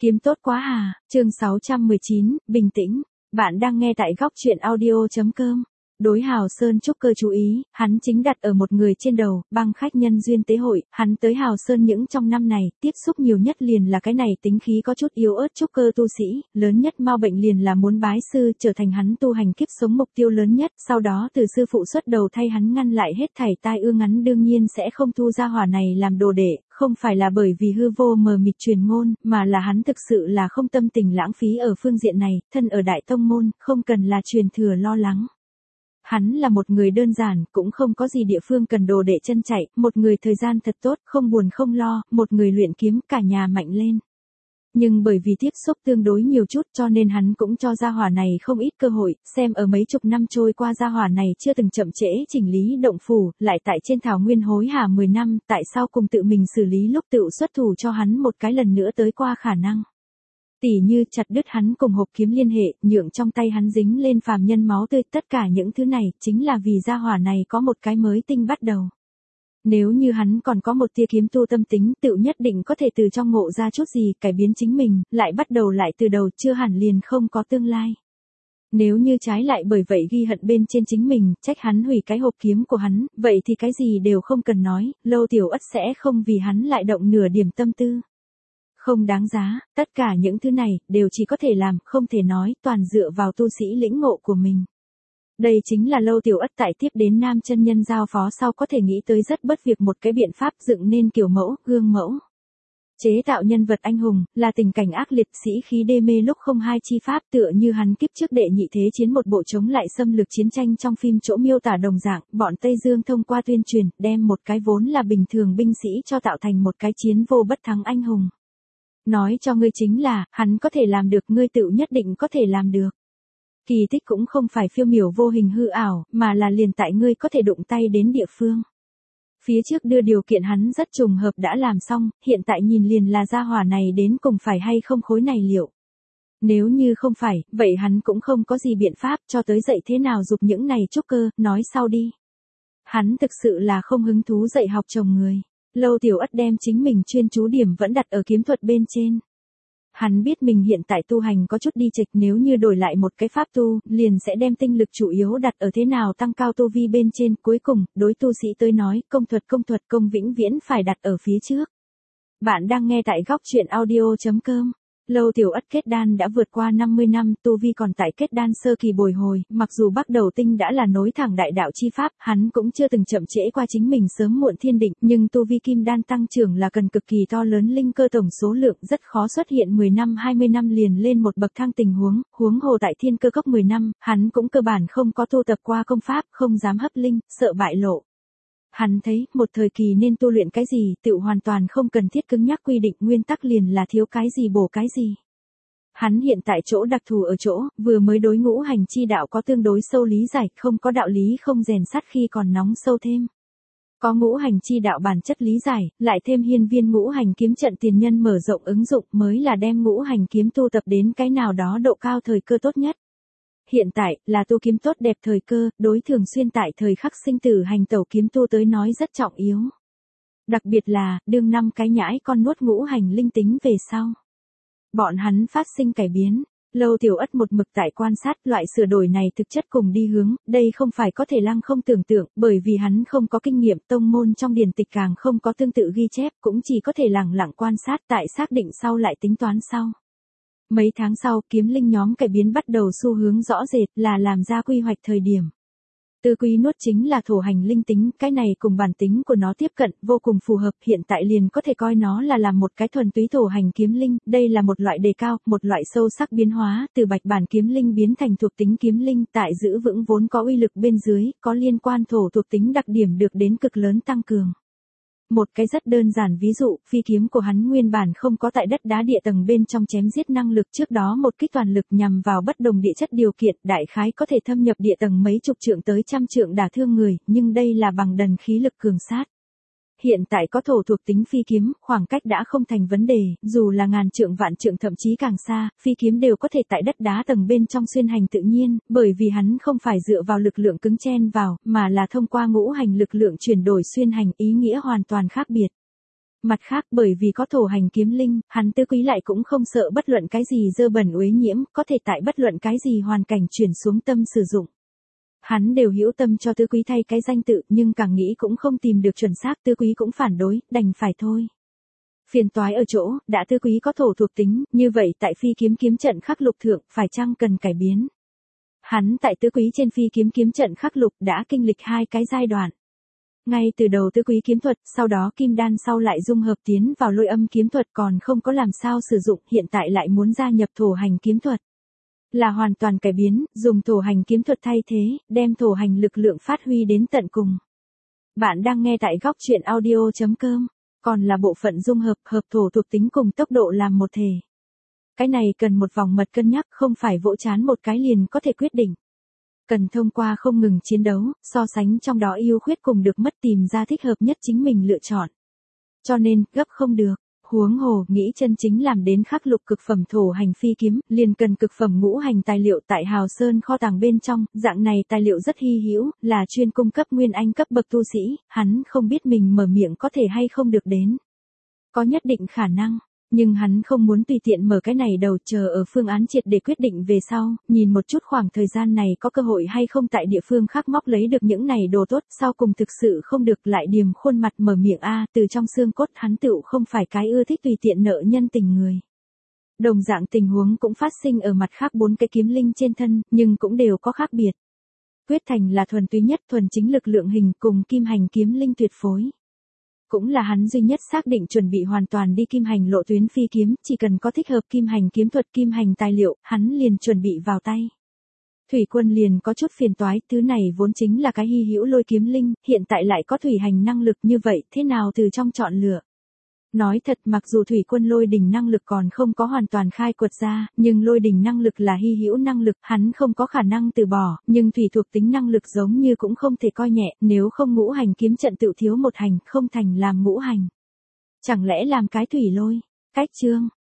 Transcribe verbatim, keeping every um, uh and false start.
Kiếm tốt quá à, chương sáu trăm mười chín, bình tĩnh. Bạn đang nghe tại góc truyện audio.com. Đối Hào Sơn Trúc Cơ chú ý, hắn chính đặt ở một người trên đầu, băng khách nhân duyên tế hội, hắn tới Hào Sơn những trong năm này, tiếp xúc nhiều nhất liền là cái này tính khí có chút yếu ớt trúc cơ tu sĩ, lớn nhất mau bệnh liền là muốn bái sư trở thành hắn tu hành kiếp sống mục tiêu lớn nhất, sau đó từ sư phụ xuất đầu thay hắn ngăn lại hết thảy tai ương ngắn đương nhiên sẽ không thu ra hỏa này làm đồ đệ. Không phải là bởi vì hư vô mờ mịt truyền ngôn, mà là hắn thực sự là không tâm tình lãng phí ở phương diện này, thân ở đại tông môn, không cần là truyền thừa lo lắng. Hắn là một người đơn giản, cũng không có gì địa phương cần đồ để chân chạy, một người thời gian thật tốt, không buồn không lo, một người luyện kiếm cả nhà mạnh lên. Nhưng bởi vì tiếp xúc tương đối nhiều chút cho nên hắn cũng cho gia hỏa này không ít cơ hội, xem ở mấy chục năm trôi qua gia hỏa này chưa từng chậm trễ chỉnh lý động phủ, lại tại trên thảo nguyên hối hả mười năm, tại sao cùng tự mình xử lý lúc tự xuất thủ cho hắn một cái lần nữa tới qua khả năng. Tỉ như chặt đứt hắn cùng hộp kiếm liên hệ, nhượng trong tay hắn dính lên phàm nhân máu tươi, tất cả những thứ này chính là vì gia hỏa này có một cái mới tinh bắt đầu. Nếu như hắn còn có một tia kiếm tu tâm tính, tự nhất định có thể từ trong ngộ ra chút gì, cải biến chính mình, lại bắt đầu lại từ đầu, chưa hẳn liền không có tương lai. Nếu như trái lại bởi vậy ghi hận bên trên chính mình, trách hắn hủy cái hộp kiếm của hắn, vậy thì cái gì đều không cần nói, Lâu Tiểu Ất sẽ không vì hắn lại động nửa điểm tâm tư. Không đáng giá, tất cả những thứ này, đều chỉ có thể làm, không thể nói, toàn dựa vào tu sĩ lĩnh ngộ của mình. Đây chính là Lâu Tiểu Ất tại tiếp đến Nam chân nhân giao phó sau có thể nghĩ tới rất bất việc một cái biện pháp dựng nên kiểu mẫu, gương mẫu. Chế tạo nhân vật anh hùng, là tình cảnh ác liệt sĩ khí đê mê lúc không hai chi pháp tựa như hắn kiếp trước đệ nhị thế chiến một bộ chống lại xâm lược chiến tranh trong phim chỗ miêu tả đồng dạng, bọn Tây Dương thông qua tuyên truyền, đem một cái vốn là bình thường binh sĩ cho tạo thành một cái chiến vô bất thắng anh hùng. Nói cho ngươi chính là, hắn có thể làm được, ngươi tự nhất định có thể làm được. Kỳ tích cũng không phải phiêu miểu vô hình hư ảo, mà là liền tại ngươi có thể đụng tay đến địa phương. Phía trước đưa điều kiện hắn rất trùng hợp đã làm xong, hiện tại nhìn liền là gia hỏa này đến cùng phải hay không khối này liệu. Nếu như không phải, vậy hắn cũng không có gì biện pháp cho tới dạy thế nào dục những này trúc cơ, nói sau đi. Hắn thực sự là không hứng thú dạy học chồng người. Lâu Tiểu Ất đem chính mình chuyên chú điểm vẫn đặt ở kiếm thuật bên trên. Hắn biết mình hiện tại tu hành có chút đi chệch, nếu như đổi lại một cái pháp tu, liền sẽ đem tinh lực chủ yếu đặt ở thế nào tăng cao tu vi bên trên, cuối cùng, đối tu sĩ tới nói, công thuật công thuật công vĩnh viễn phải đặt ở phía trước. Bạn đang nghe tại góc truyện audio.com. Lâu Tiểu Ất kết đan đã vượt qua năm mươi năm, tu vi còn tại kết đan sơ kỳ bồi hồi, mặc dù Bắc Đầu Tinh đã là nối thẳng đại đạo chi pháp, hắn cũng chưa từng chậm trễ qua chính mình sớm muộn thiên định, nhưng tu vi kim đan tăng trưởng là cần cực kỳ to lớn linh cơ tổng số lượng rất khó xuất hiện mười năm hai mươi năm liền lên một bậc thang tình huống, huống hồ tại thiên cơ cốc mười năm, hắn cũng cơ bản không có tu tập qua công pháp, không dám hấp linh, sợ bại lộ. Hắn thấy, một thời kỳ nên tu luyện cái gì, tự hoàn toàn không cần thiết cứng nhắc quy định, nguyên tắc liền là thiếu cái gì bổ cái gì. Hắn hiện tại chỗ đặc thù ở chỗ, vừa mới đối ngũ hành chi đạo có tương đối sâu lý giải, không có đạo lý không rèn sắt khi còn nóng sâu thêm. Có ngũ hành chi đạo bản chất lý giải, lại thêm hiên viên ngũ hành kiếm trận tiền nhân mở rộng ứng dụng mới là đem ngũ hành kiếm tu tập đến cái nào đó độ cao thời cơ tốt nhất. Hiện tại, là tu kiếm tốt đẹp thời cơ, đối thường xuyên tại thời khắc sinh tử hành tẩu kiếm tu tới nói rất trọng yếu. Đặc biệt là, đương năm cái nhãi con nuốt ngũ hành linh tính về sau. Bọn hắn phát sinh cải biến. Lâu Tiểu Ất một mực tại quan sát loại sửa đổi này thực chất cùng đi hướng, đây không phải có thể lăng không tưởng tượng, bởi vì hắn không có kinh nghiệm tông môn trong điển tịch càng không có tương tự ghi chép, cũng chỉ có thể lẳng lặng quan sát tại xác định sau lại tính toán sau. Mấy tháng sau, kiếm linh nhóm cải biến bắt đầu xu hướng rõ rệt là làm ra quy hoạch thời điểm. Tư quy nuốt chính là thổ hành linh tính, cái này cùng bản tính của nó tiếp cận, vô cùng phù hợp, hiện tại liền có thể coi nó là làm một cái thuần túy thổ hành kiếm linh, đây là một loại đề cao, một loại sâu sắc biến hóa, từ bạch bản kiếm linh biến thành thuộc tính kiếm linh, tại giữ vững vốn có uy lực bên dưới, có liên quan thổ thuộc tính đặc điểm được đến cực lớn tăng cường. Một cái rất đơn giản ví dụ, phi kiếm của hắn nguyên bản không có tại đất đá địa tầng bên trong chém giết năng lực, trước đó một kích toàn lực nhằm vào bất đồng địa chất điều kiện, đại khái có thể thâm nhập địa tầng mấy chục trượng tới trăm trượng đả thương người, nhưng đây là bằng đần khí lực cường sát. Hiện tại có thổ thuộc tính phi kiếm, khoảng cách đã không thành vấn đề, dù là ngàn trượng vạn trượng thậm chí càng xa, phi kiếm đều có thể tại đất đá tầng bên trong xuyên hành tự nhiên, bởi vì hắn không phải dựa vào lực lượng cứng chen vào, mà là thông qua ngũ hành lực lượng chuyển đổi xuyên hành, ý nghĩa hoàn toàn khác biệt. Mặt khác bởi vì có thổ hành kiếm linh, hắn tứ quý lại cũng không sợ bất luận cái gì dơ bẩn uế nhiễm, có thể tại bất luận cái gì hoàn cảnh chuyển xuống tâm sử dụng. Hắn đều hữu tâm cho tứ quý thay cái danh tự, nhưng càng nghĩ cũng không tìm được chuẩn xác, tứ quý cũng phản đối, đành phải thôi. Phiền toái ở chỗ, đã tứ quý có thổ thuộc tính, như vậy tại phi kiếm kiếm trận khắc lục thượng, phải chăng cần cải biến? Hắn tại tứ quý trên phi kiếm kiếm trận khắc lục đã kinh lịch hai cái giai đoạn. Ngay từ đầu tứ quý kiếm thuật, sau đó kim đan sau lại dung hợp tiến vào lôi âm kiếm thuật còn không có làm sao sử dụng, hiện tại lại muốn gia nhập thổ hành kiếm thuật. Là hoàn toàn cải biến, dùng thổ hành kiếm thuật thay thế, đem thổ hành lực lượng phát huy đến tận cùng. Bạn đang nghe tại góc truyện audio chấm com, còn là bộ phận dung hợp, hợp thổ thuộc tính cùng tốc độ làm một thể. Cái này cần một vòng mật cân nhắc, không phải vỗ chán một cái liền có thể quyết định. Cần thông qua không ngừng chiến đấu, so sánh trong đó ưu khuyết cùng được mất tìm ra thích hợp nhất chính mình lựa chọn. Cho nên, gấp không được. Huống hồ, nghĩ chân chính làm đến khắc lục cực phẩm thổ hành phi kiếm, liền cần cực phẩm ngũ hành tài liệu tại Hào Sơn kho tàng bên trong, dạng này tài liệu rất hy hữu, là chuyên cung cấp nguyên anh cấp bậc tu sĩ, hắn không biết mình mở miệng có thể hay không được đến. Có nhất định khả năng, nhưng hắn không muốn tùy tiện mở cái này đầu, chờ ở phương án triệt để quyết định về sau, nhìn một chút khoảng thời gian này có cơ hội hay không tại địa phương khác móc lấy được những này đồ tốt, sau cùng thực sự không được lại điềm khuôn mặt mở miệng a, từ trong xương cốt hắn tựu không phải cái ưa thích tùy tiện nợ nhân tình người. Đồng dạng tình huống cũng phát sinh ở mặt khác bốn cái kiếm linh trên thân, nhưng cũng đều có khác biệt. Quyết Thành là thuần túy nhất thuần chính lực lượng hình cùng kim hành kiếm linh tuyệt phối. Cũng là hắn duy nhất xác định chuẩn bị hoàn toàn đi kim hành lộ tuyến phi kiếm, chỉ cần có thích hợp kim hành kiếm thuật kim hành tài liệu, hắn liền chuẩn bị vào tay. Thủy Quân liền có chút phiền toái, thứ này vốn chính là cái hy hữu lôi kiếm linh, hiện tại lại có thủy hành năng lực như vậy, thế nào từ trong chọn lựa. Nói thật, mặc dù Thủy Quân lôi đỉnh năng lực còn không có hoàn toàn khai quật ra, nhưng lôi đỉnh năng lực là hy hữu năng lực, hắn không có khả năng từ bỏ, nhưng thủy thuộc tính năng lực giống như cũng không thể coi nhẹ, nếu không ngũ hành kiếm trận tự thiếu một hành, không thành làm ngũ hành. Chẳng lẽ làm cái thủy lôi? Cách chương.